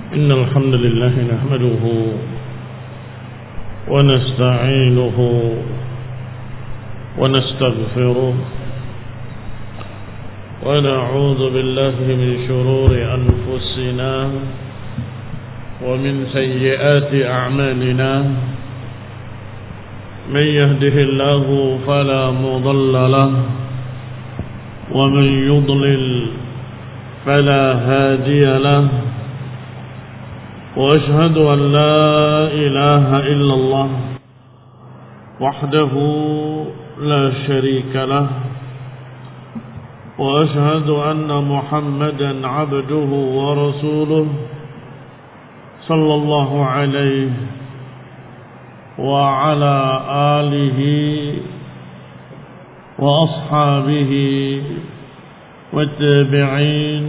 إن الحمد لله نحمده ونستعينه ونستغفره ونعوذ بالله من شرور أنفسنا ومن سيئات أعمالنا من يهده الله فلا مضل له ومن يضلل فلا هادي له وأشهد أن لا إله إلا الله وحده لا شريك له وأشهد أن محمدا عبده ورسوله صلى الله عليه وعلى آله وأصحابه والتابعين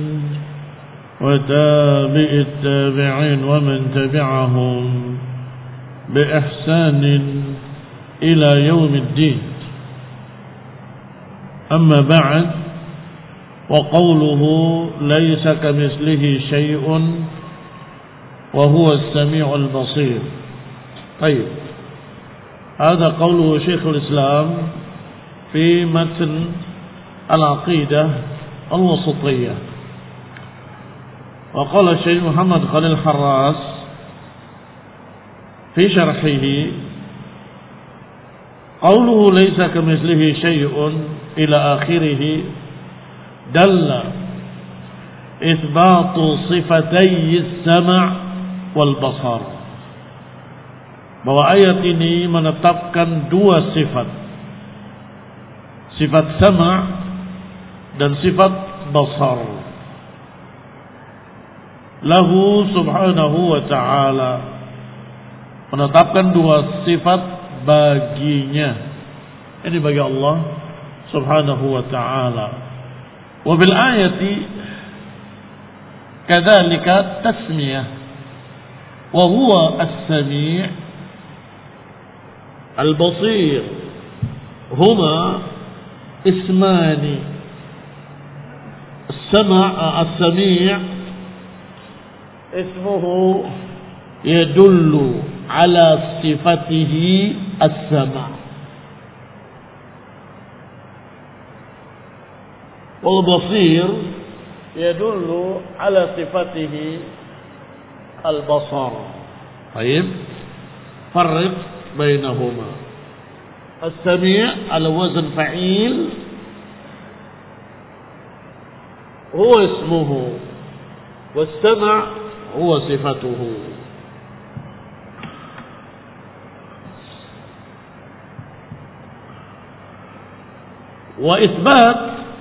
وتابع التابعين ومن تبعهم بإحسان إلى يوم الدين. أما بعد، وقوله ليس كمثله شيء وهو السميع البصير. طيب، هذا قوله شيخ الإسلام في متن العقيدة الوسطية. وقال الشيخ محمد خليل حراس في شرحه قوله ليس كمثله شيء إلى آخره دل إثبات صفتي السمع والبصر, bahwa ayat ini menetapkan dua sifat, sifat sama' dan sifat basar. Lahu subhanahu wa ta'ala, menetapkan dua sifat baginya, ini bagi Allah subhanahu wa ta'ala. Wa bil ayati kadzalika tasmiyah wa huwa as-sami' al-basir huma ismani. As-sami' ismuhu yadullu ala sifatihi as-sama', wal basir yadullu ala sifatihi al-basar. Baik, farriq bainahuma. As-sami' ala wazn fa'il huwa ismuhu, was-sama' huwa sifatuhu. Wa itsbat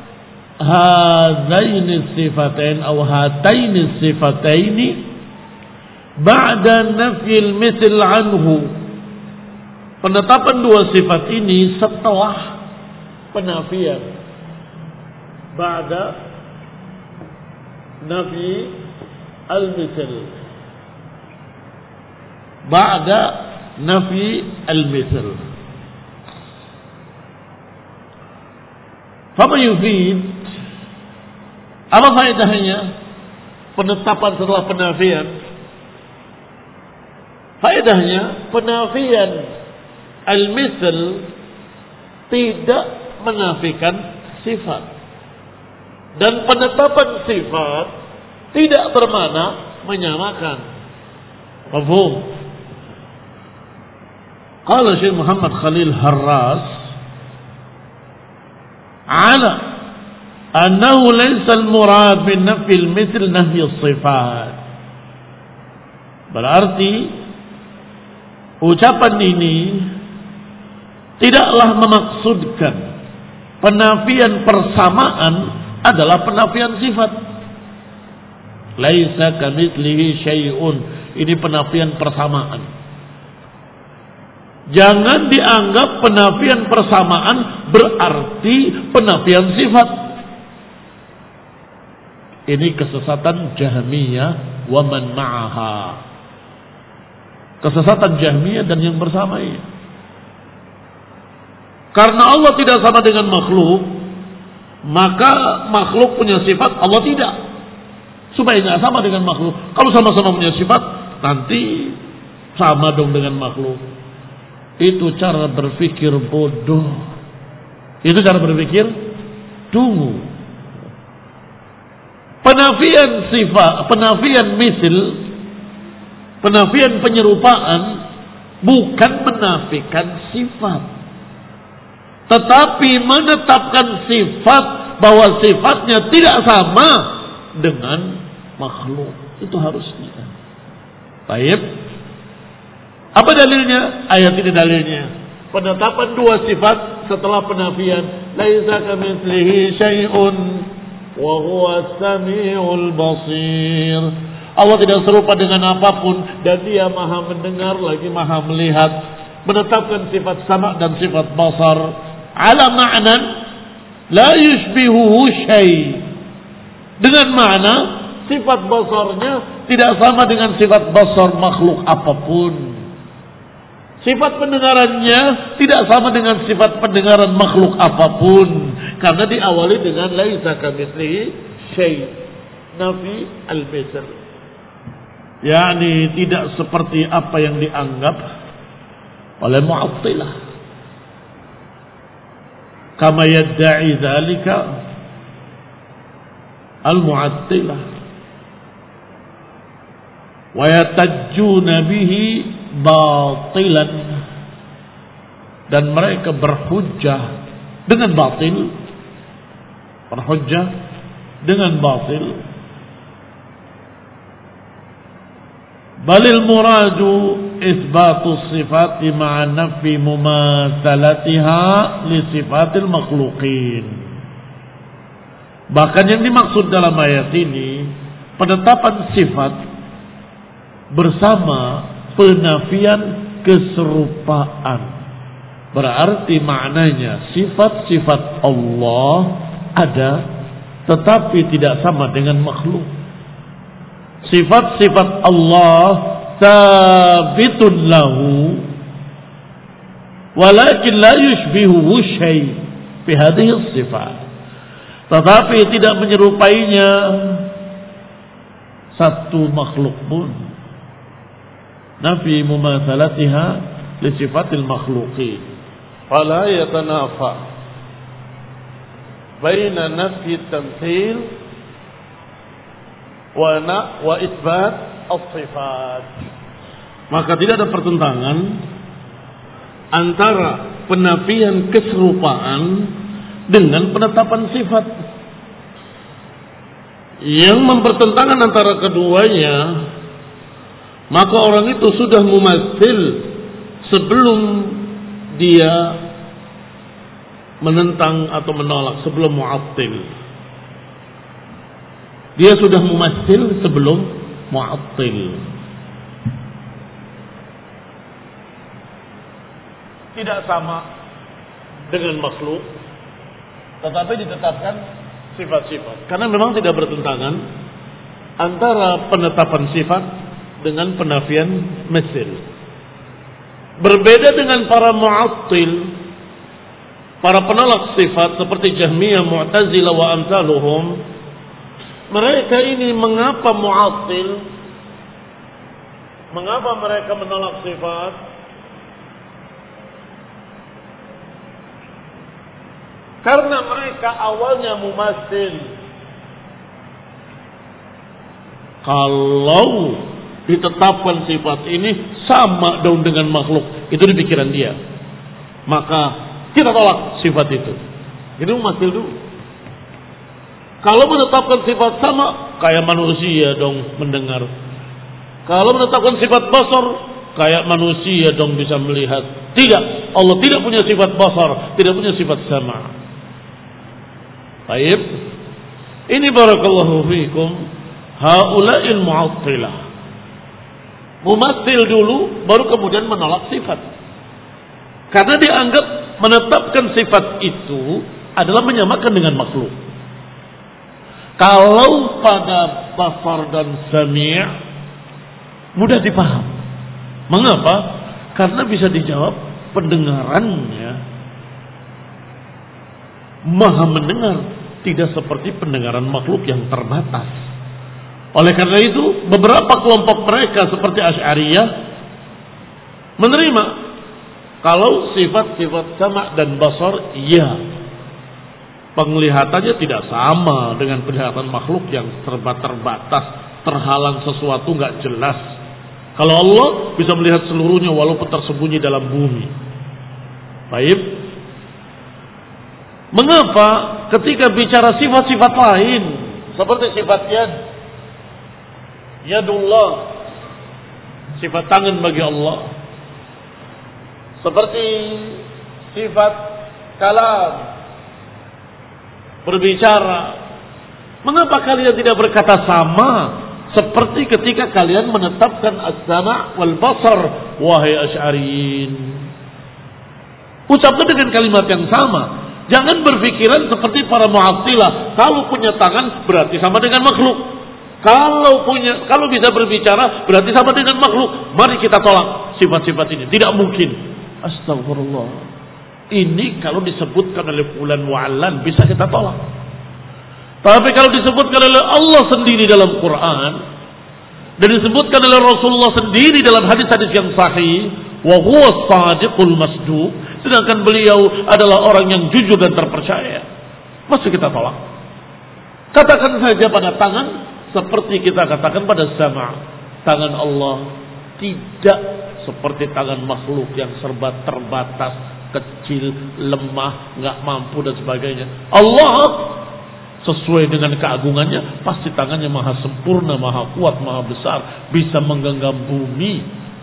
hadaini sifatain atau hataini sifataini ba'da nafyil mithl anhu, penetapan dua sifat ini setelah penafian, ba'da nafi al-mithl, ba'da nafi al-mithl. Fama yufid, apa faedahnya penetapan setelah penafian? Faedahnya penafian al-mithl tidak menafikan sifat, dan penetapan sifat tidak bermakna menyamakan. Mafhum? Qala Syekh Muhammad Khalil Harras ala annahu laysa al-murad min nafi al-mithl nahyi as-sifat. Berarti ucapan ini tidaklah memaksudkan penafian persamaan adalah penafian sifat. Laisa kamitslihi syai'un, ini penafian persamaan. Jangan dianggap penafian persamaan berarti penafian sifat. Ini kesesatan Jahmiyah wa man ma'aha, kesesatan Jahmiyah dan yang bersamanya. Karena Allah tidak sama dengan makhluk, maka makhluk punya sifat, Allah tidak. supaya nggak sama dengan makhluk. Kalau sama-sama punya sifat, nanti sama dong dengan makhluk. Itu cara berpikir bodoh. Itu cara berpikir dungu. Penafian sifat, penafian misil, penafian penyerupaan bukan menafikan sifat, tetapi menetapkan sifat bahwa sifatnya tidak sama dengan makhluk. Itu harusnya. Baik. Apa dalilnya? Ayat ini dalilnya. Penetapan dua sifat setelah penafian. Laisa kamitslihi syai'un wa huwas samiul basir. Allah tidak serupa dengan apapun dan Dia Maha mendengar lagi Maha melihat. Menetapkan sifat sama dan sifat basar ala ma'nan la yushbihuhu syai'. Dengan makna sifat basarnya tidak sama dengan sifat basar makhluk apapun. Sifat pendengarannya tidak sama dengan sifat pendengaran makhluk apapun. Karena diawali dengan laisa kamitslihi syai'. Nafi al-misl. yakni tidak seperti apa yang dianggap oleh Mu'attilah. Kama yadda'i dzalika al-Mu'attilah wa yatajjuna bihi batilan, dan mereka berhujjah dengan batil, berhujjah dengan batil. Balil muradu isbatu sifati ma'a nafi mumatsalatiha li sifatil makhluqin. Bahkan yang dimaksud dalam ayat ini penetapan sifat bersama penafian keserupaan. Berarti maknanya sifat-sifat Allah ada tetapi tidak sama dengan makhluk. Sifat-sifat Allah sabitun lahu walakin la yushbihuhu syai' fi hadhihi sifat, tetapi tidak menyerupainya satu makhluk pun. Nafi mumatsalatiha li sifatil makhluqin fala yatanafa baina nafi tamthil wa isbat as-sifat. Maka tidak ada pertentangan antara penafian keserupaan dengan penetapan sifat. Yang mempertentangan antara keduanya, maka orang itu sudah mumatsil sebelum dia menentang atau menolak, sebelum mu'attil. Dia sudah mumatsil sebelum mu'attil. Tidak sama dengan makhluk, tetapi ditetapkan sifat-sifat. Karena memang tidak bertentangan antara penetapan sifat dengan penafian misil. Berbeda dengan para mu'attil, para penolak sifat seperti Jahmiyah, Mu'tazilah wa amsaluhum. Mereka ini mengapa mu'attil? Mengapa mereka menolak sifat? Karena mereka awalnya mumatsil. Kalau ditetapkan sifat ini sama dong dengan makhluk, itu di pikiran dia, maka kita tolak sifat itu. Itu mumatsil dulu. Kalau menetapkan sifat sama, kayak manusia dong mendengar. Kalau menetapkan sifat basar, kayak manusia dong bisa melihat. Tidak, Allah tidak punya sifat basar, tidak punya sifat sama. Baik, ini barakallahu fikum haula'il mu'attilah. Mumatsil dulu, baru kemudian menolak sifat. Karena dianggap menetapkan sifat itu adalah menyamakan dengan makhluk. Kalau pada basar dan sami' mudah dipaham. Mengapa? Karena bisa dijawab pendengarannya maha mendengar, tidak seperti pendengaran makhluk yang terbatas. Oleh karena itu, beberapa kelompok mereka seperti Asy'ariyah menerima kalau sifat-sifat sama dan basar, iya, penglihatannya tidak sama dengan penglihatan makhluk yang terbatas, terhalang sesuatu nggak jelas. Kalau Allah bisa melihat seluruhnya walaupun tersembunyi dalam bumi. Baik. Mengapa ketika bicara sifat-sifat lain seperti sifat yadullah, sifat tangan bagi Allah, seperti sifat kalam, berbicara, mengapa kalian tidak berkata sama seperti ketika kalian menetapkan as-sama' wal basar, wahai Asy'ariyin? Ucapkan dengan kalimat yang sama. Jangan berpikiran seperti para Mu'attilah, kalau punya tangan berarti sama dengan makhluk. Kalau bisa berbicara berarti sama dengan makhluk. Mari kita tolak sifat-sifat ini. Tidak mungkin. Astagfirullah. Ini kalau disebutkan oleh fulan wa'alan bisa kita tolak. Tapi kalau disebutkan oleh Allah sendiri dalam Quran dan disebutkan oleh Rasulullah sendiri dalam hadis-hadis yang sahih, wa huwa shadiqul masduq, sedangkan beliau adalah orang yang jujur dan terpercaya, masa kita tolak? Katakan saja pada tangan seperti kita katakan pada sama'. Tangan Allah tidak seperti tangan makhluk yang serba terbatas, kecil, lemah, nggak mampu dan sebagainya. Allah sesuai dengan keagungannya pasti tangannya maha sempurna, maha kuat, maha besar, bisa menggenggam bumi.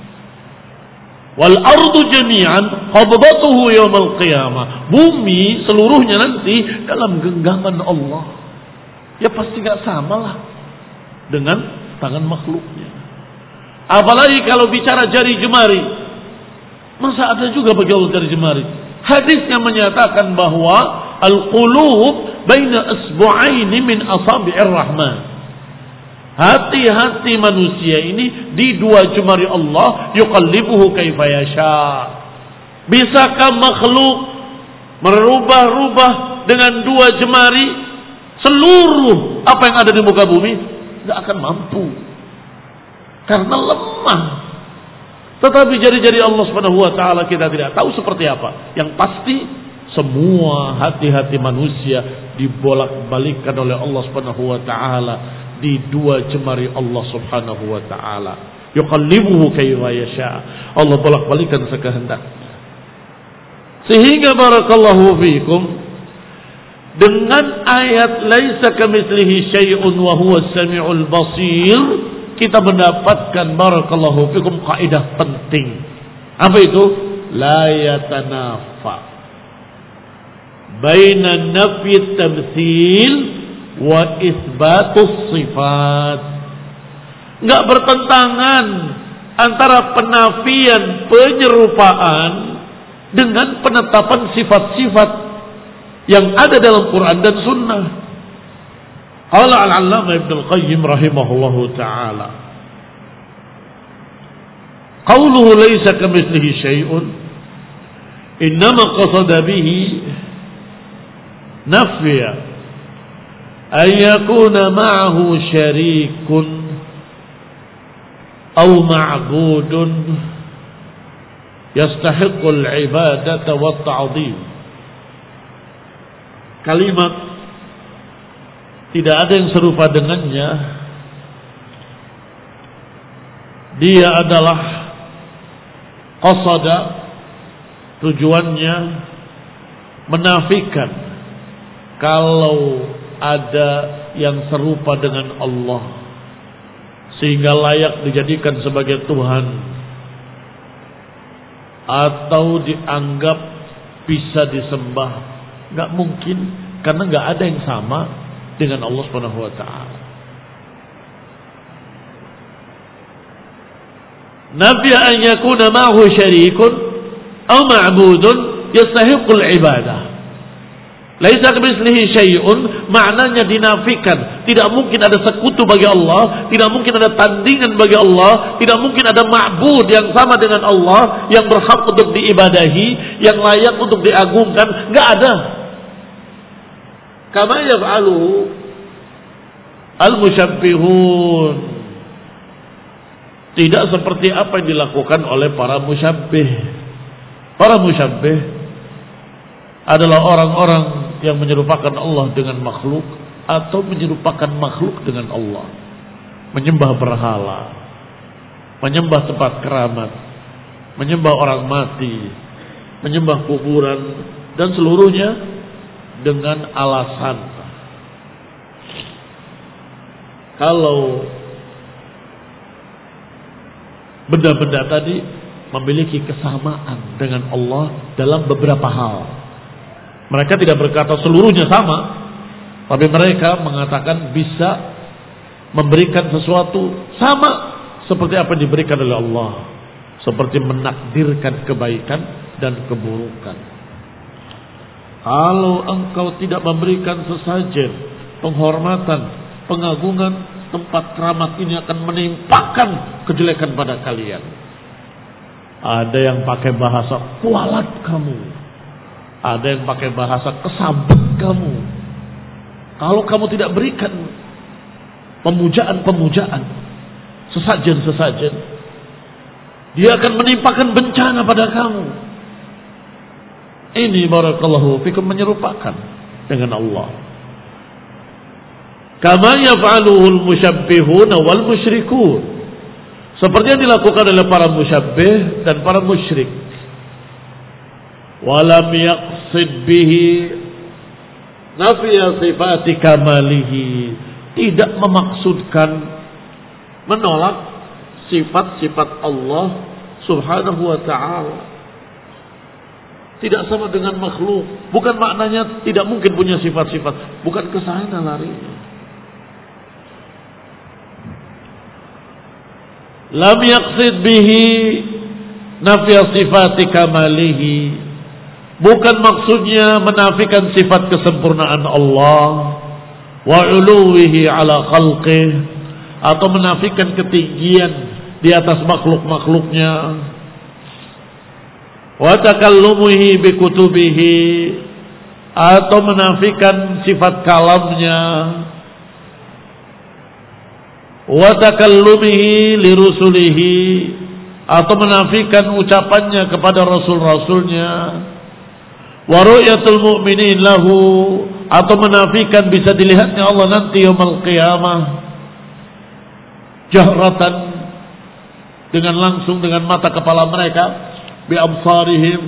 Wal ardu jami'an qabdatuhu yaumal qiyamah. Bumi seluruhnya nanti dalam genggaman Allah. Ya pasti nggak samalah dengan tangan makhluknya. Apalagi kalau bicara jari jemari, masa ada juga bagi Allah jari jemari? Hadisnya menyatakan bahwa al-qulub baina asbu'aini min asabi'ir rahman. Hati-hati manusia ini di dua jemari Allah, yuqallibuhu kaifa yasha. Bisakah makhluk merubah-rubah dengan dua jemari seluruh apa yang ada di muka bumi? Tidak akan mampu. Karena lemah. Tetapi jari-jari Allah Subhanahu wa taala kita tidak tahu seperti apa. Yang pasti semua hati-hati manusia dibolak-balikkan oleh Allah Subhanahu wa taala di dua jemari Allah Subhanahu wa taala. Yuqallibuhu kayfa yasha. Allah bolak-balikkan sekehendak. Sehingga barakallahu fikum, dengan ayat laisa kamitslihi syai'un wa huwas samiul basir, kita mendapatkan barakallahu fikum kaidah penting. Apa itu? La yatanafa baina nafyi tamtsil wa isbatus sifat. Enggak bertentangan antara penafian penyerupaan dengan penetapan sifat-sifat yang ada dalam Quran dan Sunnah. Qala al-Allamah Ibnu Qayyim rahimahullahu ta'ala, qawluhu laysa kamitslihi syai'un innama qasada bihi nafya an yakuna ma'ahu syarikun aw ma'budun yastahiqqul ibadata wat ta'dhim. Kalimat tidak ada yang serupa dengannya, dia adalah qasada, tujuannya menafikan kalau ada yang serupa dengan Allah sehingga layak dijadikan sebagai Tuhan atau dianggap bisa disembah. Nggak mungkin, karena nggak ada yang sama dengan Allah Subhanahu wa taala. Nafi an yakuna ma'ahu syarikun aw ma'budun yastahiqul ibadah. Laisa kamitslihi syai'un, maknanya dinafikan, tidak mungkin ada sekutu bagi Allah, tidak mungkin ada tandingan bagi Allah, tidak mungkin ada ma'bud yang sama dengan Allah, yang berhak untuk diibadahi, yang layak untuk diagungkan, enggak ada. Kama yaf'aluhu Al-musyabbihun tidak seperti apa yang dilakukan oleh para musyabbih. Para musyabbih adalah orang-orang yang menyerupakan Allah dengan makhluk atau menyerupakan makhluk dengan Allah. Menyembah berhala, menyembah tempat keramat, menyembah orang mati, menyembah kuburan, dan seluruhnya dengan alasan kalau benda-benda tadi memiliki kesamaan dengan Allah dalam beberapa hal. Mereka tidak berkata seluruhnya sama, tapi mereka mengatakan bisa memberikan sesuatu sama seperti apa yang diberikan oleh Allah, seperti menakdirkan kebaikan dan keburukan. Kalau engkau tidak memberikan sesajen, penghormatan, pengagungan, tempat keramat ini akan menimpakan kejelekan pada kalian. Ada yang pakai bahasa kualat kamu, ada yang pakai bahasa kesambet kamu. Kalau kamu tidak berikan pemujaan-pemujaan, sesajen-sesajen, dia akan menimpakan bencana pada kamu. Ini barakallahu fikum menyerupakan dengan Allah. Kama yaf'aluhul musyabbihun wal musyrikun. Seperti yang dilakukan oleh para musyabbih dan para musyrik. Walam yaqsid bihi nafiya sifati kamalihi. Tidak memaksudkan menolak sifat-sifat Allah subhanahu wa ta'ala. Tidak sama dengan makhluk. Bukan maknanya tidak mungkin punya sifat-sifat. Bukan ke sana larinya. Lam yaqsid bihi nafiya sifati kamalihi. Bukan maksudnya menafikan sifat kesempurnaan Allah wa uluwihi ala khalqih, atau menafikan ketinggian di atas makhluk-makhluknya, wa takallumuhi bi kutubihi, atau menafikan sifat kalamnya, wa takallumihi li rusulihi, atau menafikan ucapannya kepada rasul-rasulnya, wa ru'yatul mu'minin lahu, atau menafikan bisa dilihatnya Allah nanti yaumul qiyamah jahratan, dengan langsung dengan mata kepala mereka, bi absarihim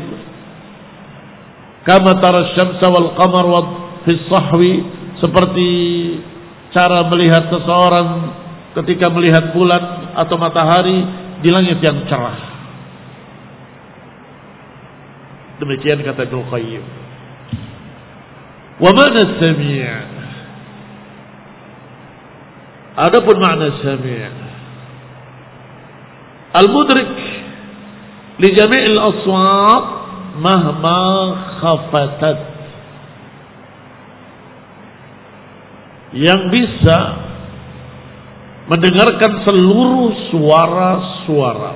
kama tara syamsa wal qamar wa fi sahwi, seperti cara melihat seseorang ketika melihat bulan atau matahari di langit yang cerah. Demikian kata Ibnu Qayyim. Wa ma'na sami', adapun makna sami', al-mudrik li jami'il aswat mahma khafatat, yang bisa mendengarkan seluruh suara-suara,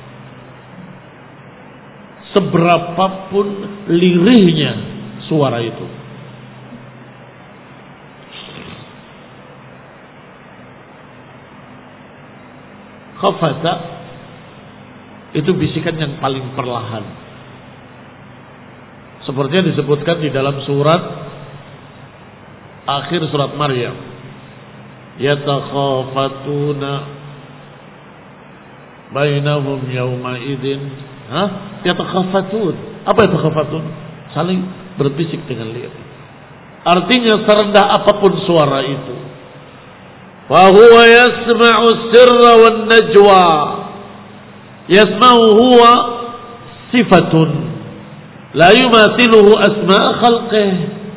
seberapapun lirihnya suara itu. Khafata itu bisikan yang paling perlahan, seperti yang disebutkan di dalam surat akhir surat Maryam, yatakhafatuna bainahum yawma idzin. Yatakhafatun. Apa yatakhafatun? Saling berbisik dengan lirih. Artinya serendah apapun suara itu, fa huwa yasma'u sirra wan najwa. Yasma'u huwa sifatun la yumathiluhu asma' khalqih.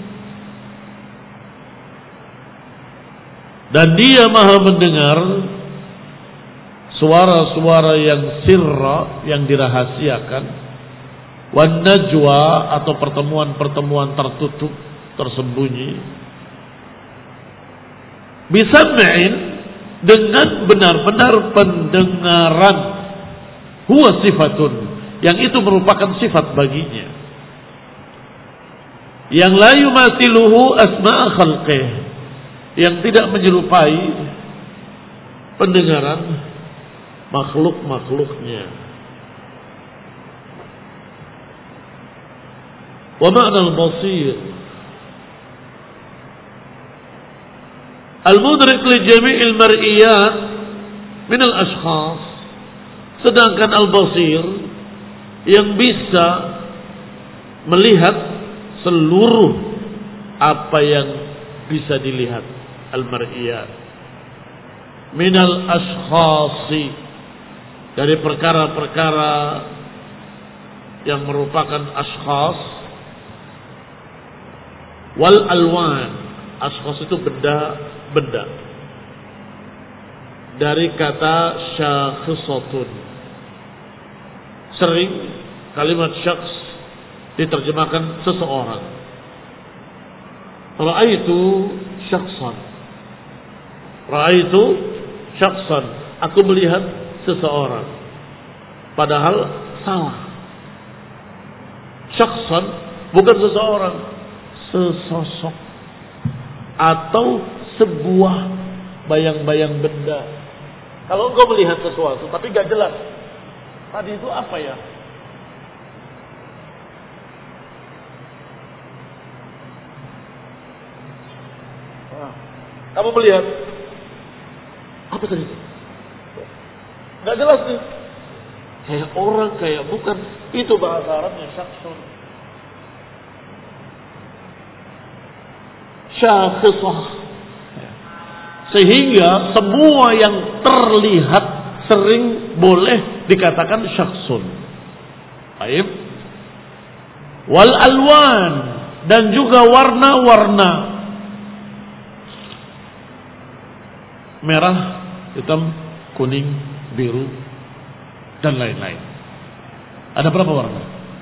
Dan dia maha mendengar suara-suara yang sirra, yang dirahasiakan, wan najwa, atau pertemuan-pertemuan tertutup, tersembunyi, bisam'in, dengan benar-benar pendengaran, huwa sifatun, yang itu merupakan sifat baginya, yang la yumathiluhu asma' khalqih, yang tidak menyerupai pendengaran makhluk-makhluknya. Wa ma'na al-basir al-mudrik li jami'il mar'iyat min al-ashkhas. Sedangkan al-basir yang bisa melihat seluruh apa yang bisa dilihat, al-mar'iyat min al-ashkhasi, dari perkara-perkara yang merupakan ashkhas, wal alwan. Ashkhas itu benda dari kata syakhsatun. Sering kalimat syakhs diterjemahkan seseorang. Ra'aitu syakhsan. Ra'aitu syakhsan. Aku melihat seseorang. Padahal salah. Syakhsan bukan seseorang, sesosok atau sebuah bayang-bayang benda. Kalau engkau melihat sesuatu tapi gak jelas, tadi itu apa ya? Kamu melihat apa tadi? Gak jelas nih. Kayak orang, kayak bukan. Itu bahasa Arabnya syakhsun. Syakhsah. Sehingga semua yang terlihat sering boleh dikatakan syakhsun. Baik. Wal alwan, dan juga warna-warna. Merah, hitam, kuning, biru, dan lain-lain. Ada berapa warna?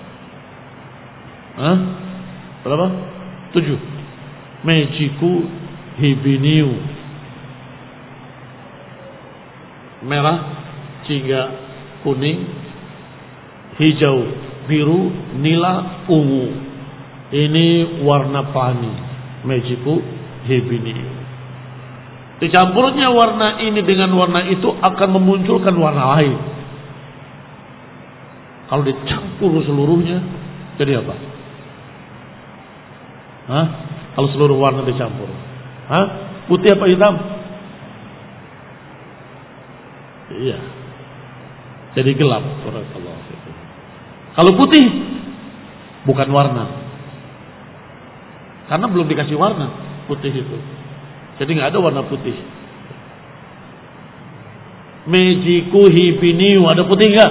Hah? Berapa? 7. Mejiku hibiniu. Merah, jingga, kuning, hijau, biru, nila, ungu. Ini warna pelangi. Mejiku hibiniu. Dicampurnya warna ini dengan warna itu akan memunculkan warna lain. Kalau dicampur seluruhnya, jadi apa? Hah? Kalau seluruh warna dicampur, hah? Putih apa hitam? Iya. Jadi gelap. Kalau putih, bukan warna, karena belum dikasih warna putih itu. Jadi nggak ada warna putih. Mejiku hibiniu, ada putih nggak?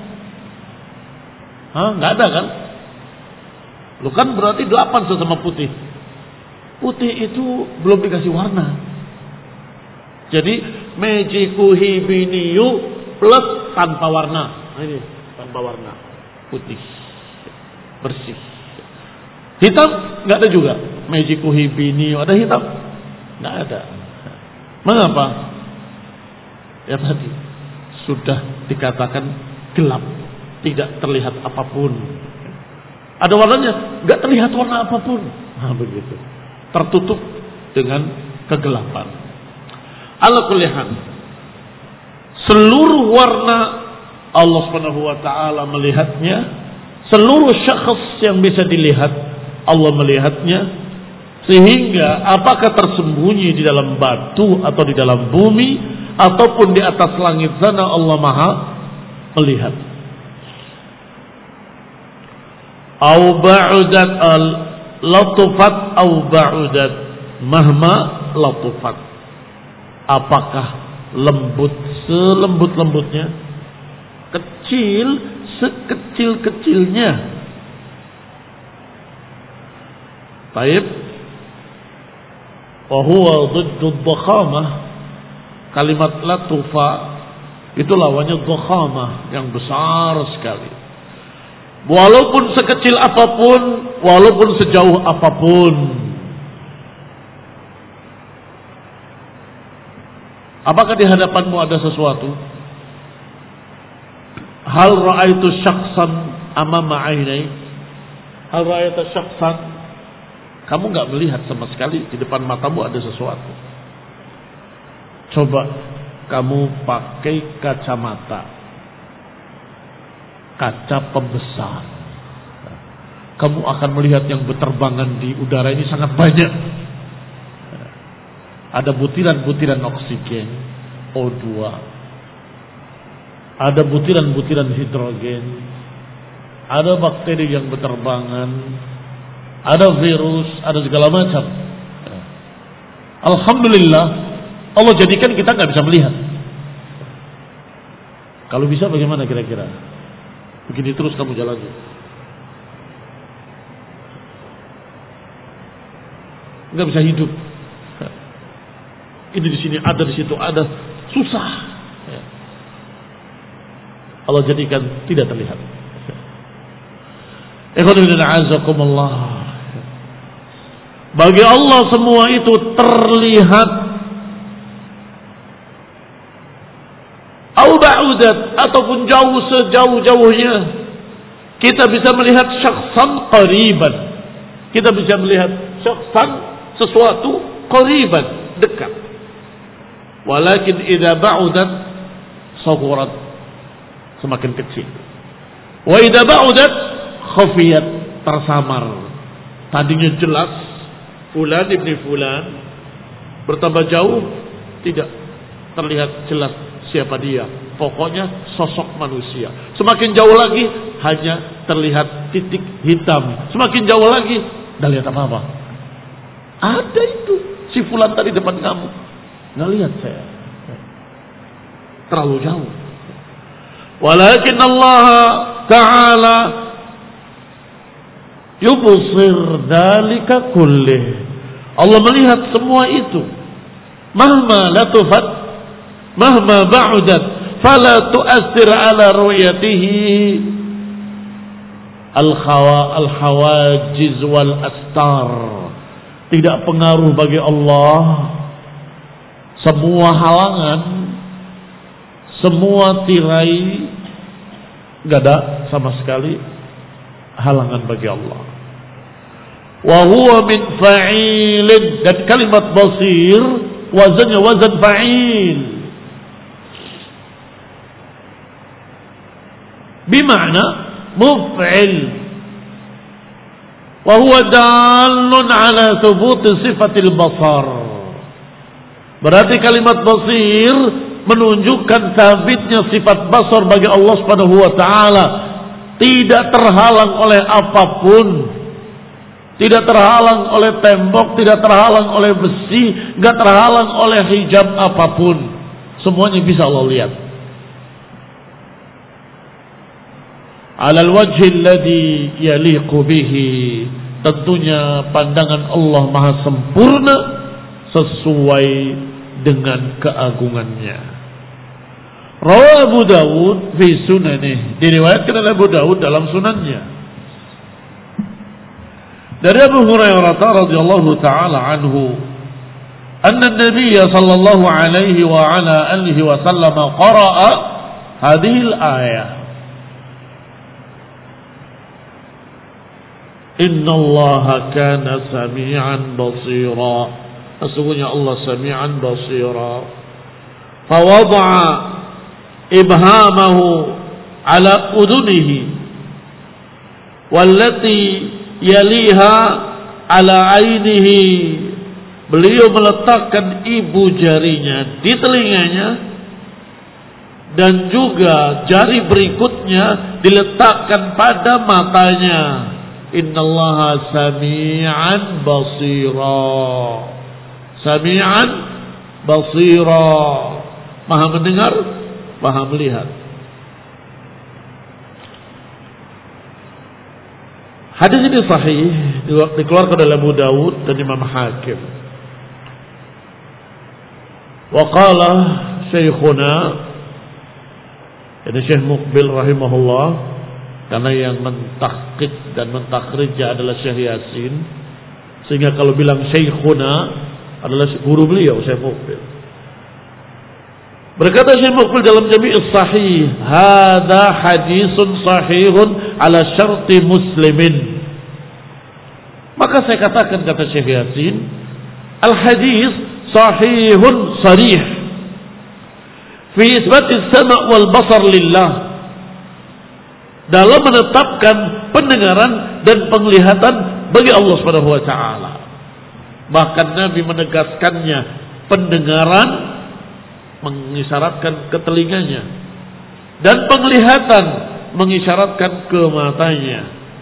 Hah? Nggak ada kan? Lu kan berarti 8 sesama putih. Putih itu belum dikasih warna. Jadi mejiku hibiniu plus tanpa warna. Nah, ini tanpa warna, putih, bersih. Hitam nggak ada juga. Mejiku hibiniu, ada hitam? Nggak ada. Mengapa? Ya tadi sudah dikatakan gelap, tidak terlihat apapun. Ada warnanya, nggak terlihat warna apapun. Nah, begitu. Tertutup dengan kegelapan. Ala kulli hal, seluruh warna Allah Subhanahu wa taala melihatnya, seluruh syakhs yang bisa dilihat Allah melihatnya, sehingga apakah tersembunyi di dalam batu atau di dalam bumi ataupun di atas langit sana, Allah Maha melihat. Au ba'udat al-latufat au ba'udat mahma latufat. Apakah lembut selembut-lembutnya, kecil sekecil-kecilnya. Baik. Wa huwa dhiddu dhakhamah. Kalimat latufa itu lawannya dhakhamah, yang besar sekali. Walaupun sekecil apapun, walaupun sejauh apapun. Apakah di hadapanmu ada sesuatu? Hal ra'aitu syakhsan amama 'ainai? Hal ra'aitu syakhsan? Kamu enggak melihat sama sekali di depan matamu ada sesuatu. Coba kamu pakai kacamata, kaca pembesar. Kamu akan melihat yang berterbangan di udara ini sangat banyak. Ada butiran-butiran oksigen, O2. Ada butiran-butiran hidrogen. Ada bakteri yang berterbangan. Ada virus, ada segala macam. Alhamdulillah, Allah jadikan kita nggak bisa melihat. Kalau bisa bagaimana kira-kira? Begini terus kamu jalan. Nggak bisa hidup. Ini di sini ada, di situ ada, susah. Allah jadikan tidak terlihat. Bagi Allah semua itu terlihat. Au ba'udat, ataupun jauh sejauh-jauhnya. Kita bisa melihat syakhsan qariban. Kita bisa melihat syakhsan sesuatu qariban, dekat. Walakin idza ba'udat saghurat, semakin kecil. Wa idza ba'udat khafiyat, tersamar. Tadinya jelas fulan ibni fulan, bertambah jauh tidak terlihat jelas siapa dia. Pokoknya sosok manusia. Semakin jauh lagi hanya terlihat titik hitam. Semakin jauh lagi enggak lihat apa-apa. Ada itu si fulan tadi depan kamu, nggak lihat saya, terlalu jauh. Walakin Allah Ta'ala yubsir dzalika kullih. Allah melihat semua itu. Mahma latufat, mahma ba'udat, fala tu'assir ala ru'yatihi al-hawajiz wal astar. Tidak pengaruh bagi Allah semua halangan, semua tirai, gak ada sama sekali halangan bagi Allah. Wa huwa min fa'ilin, dan kalimat basir wazannya wazan fa'il, bima'na muf'il. Wa huwa dalun ala thubuti sifatil basar. Berarti kalimat basir menunjukkan sabitnya sifat basar bagi Allah Subhanahu wa taala, tidak terhalang oleh apapun, tidak terhalang oleh tembok, tidak terhalang oleh besi, enggak terhalang oleh hijab apapun. Semuanya bisa Allah lihat. Alal wajhi alladhi yaliqu bihi, tentunya pandangan Allah maha sempurna sesuai dengan keagungannya. Rawahu Abu Dawud fi sunanih, diriwayatkan oleh Abu Dawud dalam sunannya. Dari Abu Hurairah radhiyallahu taala anhu, anna an-nabiy sallallahu alaihi wa ala alihi wa sallam qara'a hadhihi al-ayah. Inna Allah kana sami'an basira. Sesungguhnya Allah sami'an basira. Fawada'a ibhamahu ala udunihi wallati yaliha ala ainihi. Beliau meletakkan ibu jarinya di telinganya, dan juga jari berikutnya diletakkan pada matanya. Innallaha sami'an basira. Sami'an basira, maha mendengar, maha melihat. Hadis ini sahih, dikeluarkan oleh Abu Dawud dan Imam Hakim. Wa qala Syekhuna, ini Syekh Muqbil rahimahullah, karena yang mentahqiq dan mentakhrij adalah Syekh Yasin, sehingga kalau bilang Syekhuna adalah guru beliau Syekh Muqbil. Berkata Syekh Muqbil dalam Jami' Sahih, hadza hadisun sahihun ala syarti muslimin. Maka saya katakan, kata Syekh Yasin, al hadis sahihun sarih, fi isbatis sama' wal basar lillah, dalam menetapkan pendengaran dan penglihatan bagi Allah Subhanahu wa taala. Bahkan Nabi menegaskannya, pendengaran mengisyaratkan ke telinganya dan penglihatan mengisyaratkan ke matanya.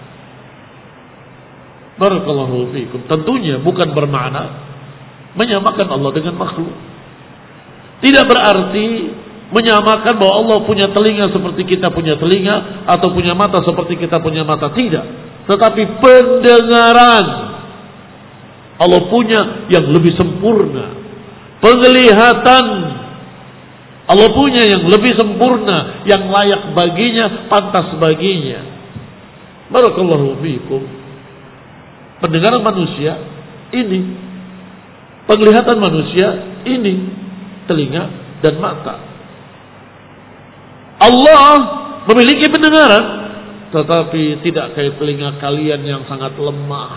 Barakallahu fiikum. Tentunya bukan bermakna menyamakan Allah dengan makhluk. Tidak berarti menyamakan bahwa Allah punya telinga seperti kita punya telinga atau punya mata seperti kita punya mata. Tidak. Tetapi pendengaran Allah punya yang lebih sempurna. Penglihatan Allah punya yang lebih sempurna, yang layak baginya, pantas baginya. Barakallahu fiikum. Pendengaran manusia ini, penglihatan manusia ini, telinga dan mata. Allah memiliki pendengaran, tetapi tidak kayak telinga kalian yang sangat lemah.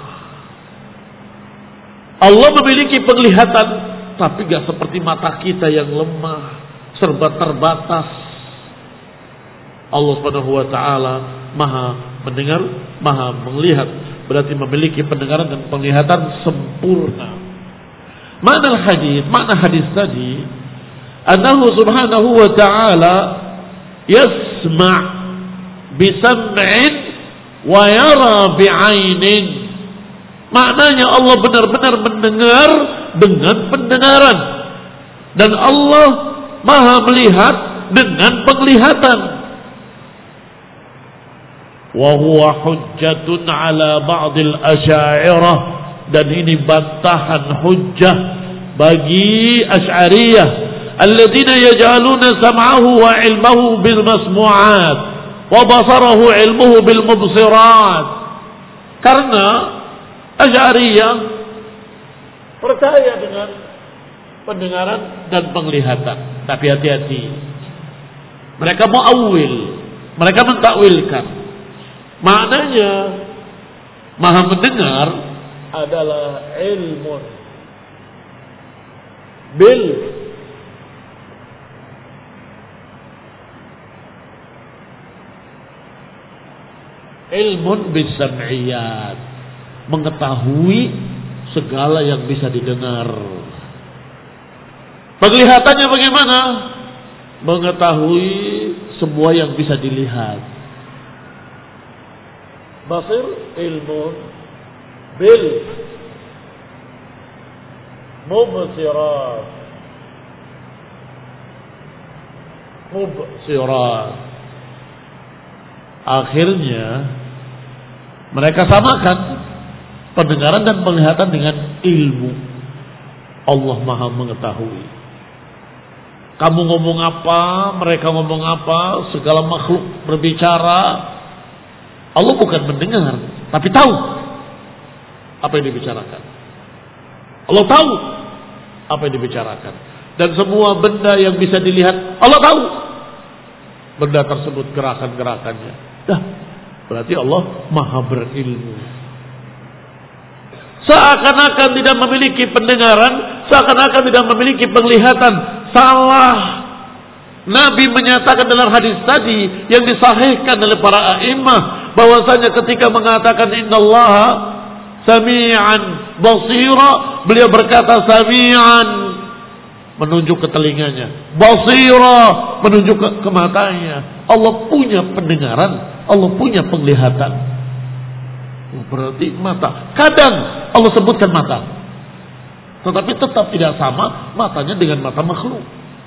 Allah memiliki penglihatan, tapi gak seperti mata kita yang lemah, serba terbatas. Allah Subhanahu wa taala Maha mendengar, Maha melihat, berarti memiliki pendengaran dan penglihatan sempurna. Makna hadis tadi, annahu subhanahu wa ta'ala yasma' bisam'in wa yara bi'ainin. Maknanya Allah benar-benar mendengar dengan pendengaran, dan Allah Maha melihat dengan penglihatan. Wa huwa hujjatun ala ba'dil asy'ariyah, dan ini bantahan hujjah bagi Asy'ariyah alladzina yaj'aluna sam'ahu wa 'ilmahu bil masmu'at wa basarahu 'ilmuhu bil mubsirat. Karena Asy'ariyah percaya dengan pendengaran dan penglihatan, tapi hati-hati, mereka mu'awwil, mereka mentakwilkan. Maknanya Maha mendengar adalah ilmun bil ilmun bisam'iyat, mengetahui segala yang bisa didengar. Penglihatannya bagaimana? Mengetahui semua yang bisa dilihat. Basir ilmun bil mubsirat. Akhirnya mereka samakan pendengaran dan penglihatan dengan ilmu. Allah Maha mengetahui. Kamu ngomong apa, mereka ngomong apa, segala makhluk berbicara. Allah bukan mendengar, tapi tahu apa yang dibicarakan. Allah tahu apa yang dibicarakan. Dan semua benda yang bisa dilihat, Allah tahu benda tersebut, gerakan-gerakannya. Dah, berarti Allah Maha berilmu. Seakan-akan tidak memiliki pendengaran, seakan-akan tidak memiliki penglihatan. Salah. Nabi menyatakan dalam hadis tadi yang disahihkan oleh para a'immah, bahwasanya ketika mengatakan innallaha sami'an basira, beliau berkata sami'an menunjuk ke telinganya, basira menunjuk ke matanya. Allah punya pendengaran, Allah punya penglihatan. Berarti mata, kadang Allah sebutkan mata, tetapi tetap tidak sama matanya dengan mata makhluk.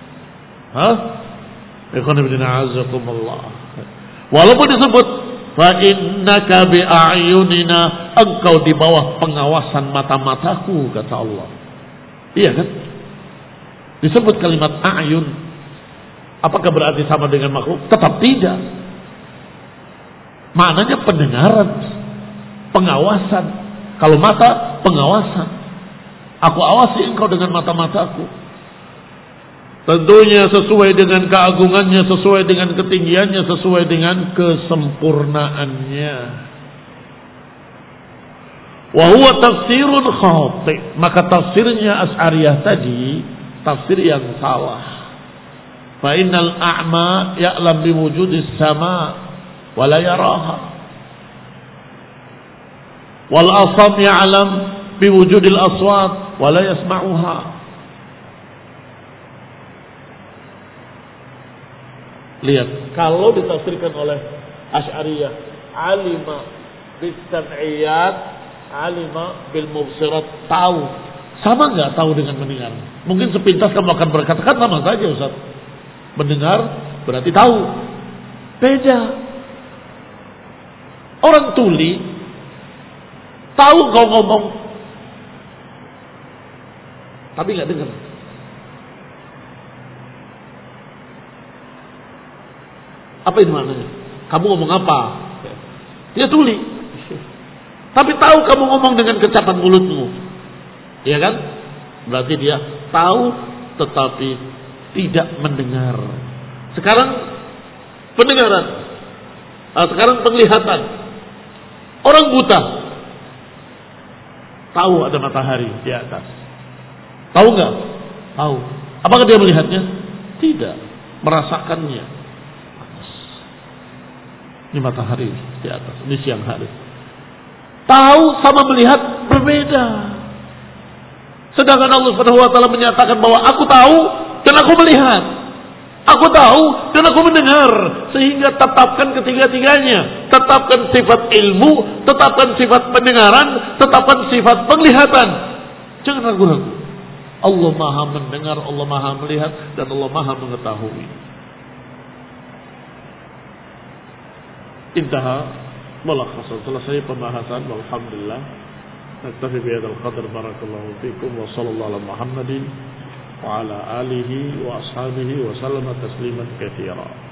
Walaupun disebut fa innaka bi a'yunina, engkau di bawah pengawasan mata-mataku, kata Allah. Iya kan? Disebut kalimat a'yun. Apakah berarti sama dengan makhluk? Tetap tidak. Maknanya pendengaran, pengawasan. Kalau mata, pengawasan. Aku awasi engkau dengan mata-mataku. Tentunya sesuai dengan keagungannya, sesuai dengan ketinggiannya, sesuai dengan kesempurnaannya. Wa huwa tafsirun khati'. Maka tafsirnya Asy'ariyah tadi tafsir yang salah. Fa innal a'ma ya'lam biwujudis sama wa la yaraha. Wal asam ya'lam biwujudil aswat wa la yasma'uha. Lihat, kalau ditafsirkan oleh Asy'ariyah, alima bis sam'iyat, alima bil mubsirat, tahu. Sama enggak tahu dengan mendengar? Mungkin sepintas kamu akan berkata, kan sama saja Ustaz. Mendengar berarti tahu. Beda. Orang tuli tahu kau ngomong, tapi enggak dengar. Apa itu maknanya? Kamu ngomong apa? Dia tuli. Tapi tahu kamu ngomong dengan kecapan mulutmu. Iya kan? Berarti dia tahu tetapi tidak mendengar. Sekarang pendengaran. Sekarang penglihatan. Orang buta tahu ada matahari di atas. Tahu nggak? Tahu. Apakah dia melihatnya? Tidak. Merasakannya. Ini matahari di atas. Ini siang hari. Tahu sama melihat berbeda. Sedangkan Allah Subhanahu wa taala menyatakan bahwa aku tahu dan aku melihat. Aku tahu dan aku mendengar. Sehingga tetapkan ketiga-tiganya. Tetapkan sifat ilmu, tetapkan sifat pendengaran, tetapkan sifat penglihatan. Jangan ragu-ragu. Allah Maha mendengar, Allah Maha melihat, dan Allah Maha mengetahui. Intaha mulakhasan, selesai pembahasan. Alhamdulillah. Naktafi bihadzal qadar. Barakallahu fikum wa sallallahu ala Muhammadin wa ala alihi wa ashabihi wa sallama tasliman katsira.